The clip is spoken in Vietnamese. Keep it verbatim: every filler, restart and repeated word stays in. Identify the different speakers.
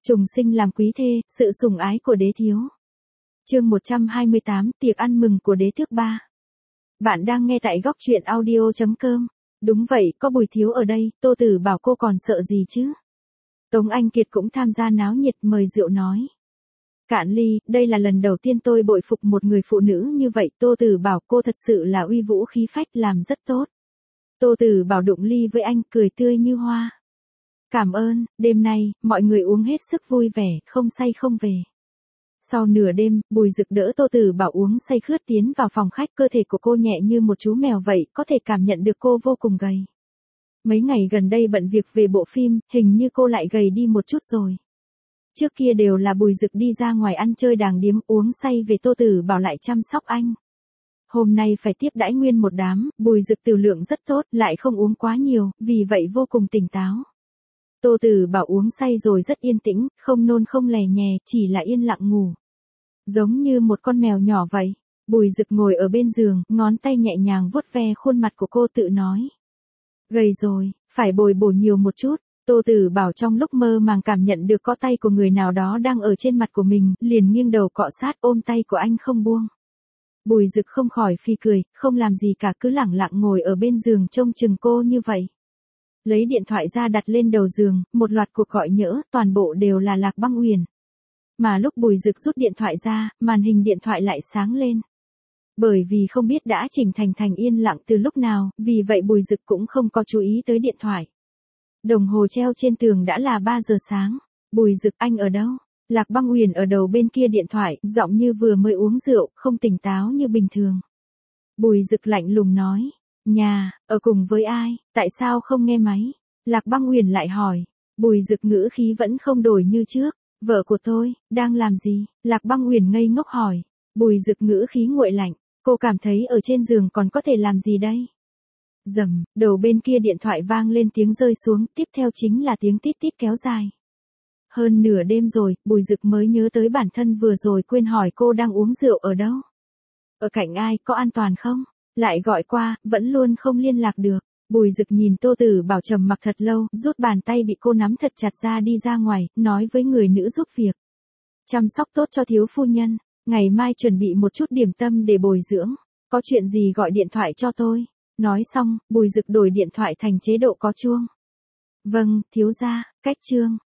Speaker 1: Trùng sinh làm quý thê, sự sủng ái của đế thiếu. Chương một trăm hai mươi tám, tiệc ăn mừng của đế tước ba. Bạn đang nghe tại góc truyện audio chấm com. Đúng vậy, có Bùi thiếu ở đây, Tô Tử bảo cô còn sợ gì chứ? Tống Anh Kiệt cũng tham gia náo nhiệt, mời rượu nói. Cạn ly, đây là lần đầu tiên tôi bội phục một người phụ nữ như vậy. Tô Tử bảo cô thật sự là uy vũ khí phách, làm rất tốt. Tô Tử bảo đụng ly với anh, cười tươi như hoa. Cảm ơn, đêm nay, mọi người uống hết sức vui vẻ, không say không về. Sau nửa đêm, Bùi Dực đỡ Tô Tử bảo uống say khướt tiến vào phòng khách, cơ thể của cô nhẹ như một chú mèo vậy, có thể cảm nhận được cô vô cùng gầy. Mấy ngày gần đây bận việc về bộ phim, hình như cô lại gầy đi một chút rồi. Trước kia đều là Bùi Dực đi ra ngoài ăn chơi đàng điếm uống say về, Tô Tử bảo lại chăm sóc anh. Hôm nay phải tiếp đãi nguyên một đám, Bùi Dực tiểu lượng rất tốt, lại không uống quá nhiều, vì vậy vô cùng tỉnh táo. Tô Tử bảo uống say rồi rất yên tĩnh, không nôn không lè nhè, chỉ là yên lặng ngủ. Giống như một con mèo nhỏ vậy. Bùi Dực ngồi ở bên giường, ngón tay nhẹ nhàng vuốt ve khuôn mặt của cô, tự nói. Gầy rồi, phải bồi bổ nhiều một chút. Tô Tử bảo trong lúc mơ màng cảm nhận được có tay của người nào đó đang ở trên mặt của mình, liền nghiêng đầu cọ sát ôm tay của anh không buông. Bùi Dực không khỏi phì cười, không làm gì cả, cứ lẳng lặng ngồi ở bên giường trông chừng cô như vậy. Lấy điện thoại ra đặt lên đầu giường, một loạt cuộc gọi nhỡ, toàn bộ đều là Lạc Băng Uyển. Mà lúc Bùi Dực rút điện thoại ra, màn hình điện thoại lại sáng lên. Bởi vì không biết đã chỉnh thành thành yên lặng từ lúc nào, vì vậy Bùi Dực cũng không có chú ý tới điện thoại. Đồng hồ treo trên tường đã là ba giờ sáng. Bùi Dực, anh ở đâu? Lạc Băng Uyển ở đầu bên kia điện thoại, giọng như vừa mới uống rượu, không tỉnh táo như bình thường. Bùi Dực lạnh lùng nói. Nhà, ở cùng với ai, tại sao không nghe máy? Lạc Băng Uyển lại hỏi. Bùi Dực ngữ khí vẫn không đổi như trước. Vợ của tôi, đang làm gì? Lạc Băng Uyển ngây ngốc hỏi. Bùi Dực ngữ khí nguội lạnh. Cô cảm thấy ở trên giường còn có thể làm gì đây? Rầm, đầu bên kia điện thoại vang lên tiếng rơi xuống, tiếp theo chính là tiếng tít tít kéo dài. Hơn nửa đêm rồi, Bùi Dực mới nhớ tới bản thân vừa rồi quên hỏi cô đang uống rượu ở đâu. Ở cạnh ai, có an toàn không? Lại gọi qua, vẫn luôn không liên lạc được. Bùi Dực nhìn Tô Tử bảo trầm mặc thật lâu, rút bàn tay bị cô nắm thật chặt ra đi ra ngoài, nói với người nữ giúp việc. Chăm sóc tốt cho thiếu phu nhân, ngày mai chuẩn bị một chút điểm tâm để bồi dưỡng. Có chuyện gì gọi điện thoại cho tôi. Nói xong, Bùi Dực đổi điện thoại thành chế độ có chuông. Vâng, thiếu gia, cách chương.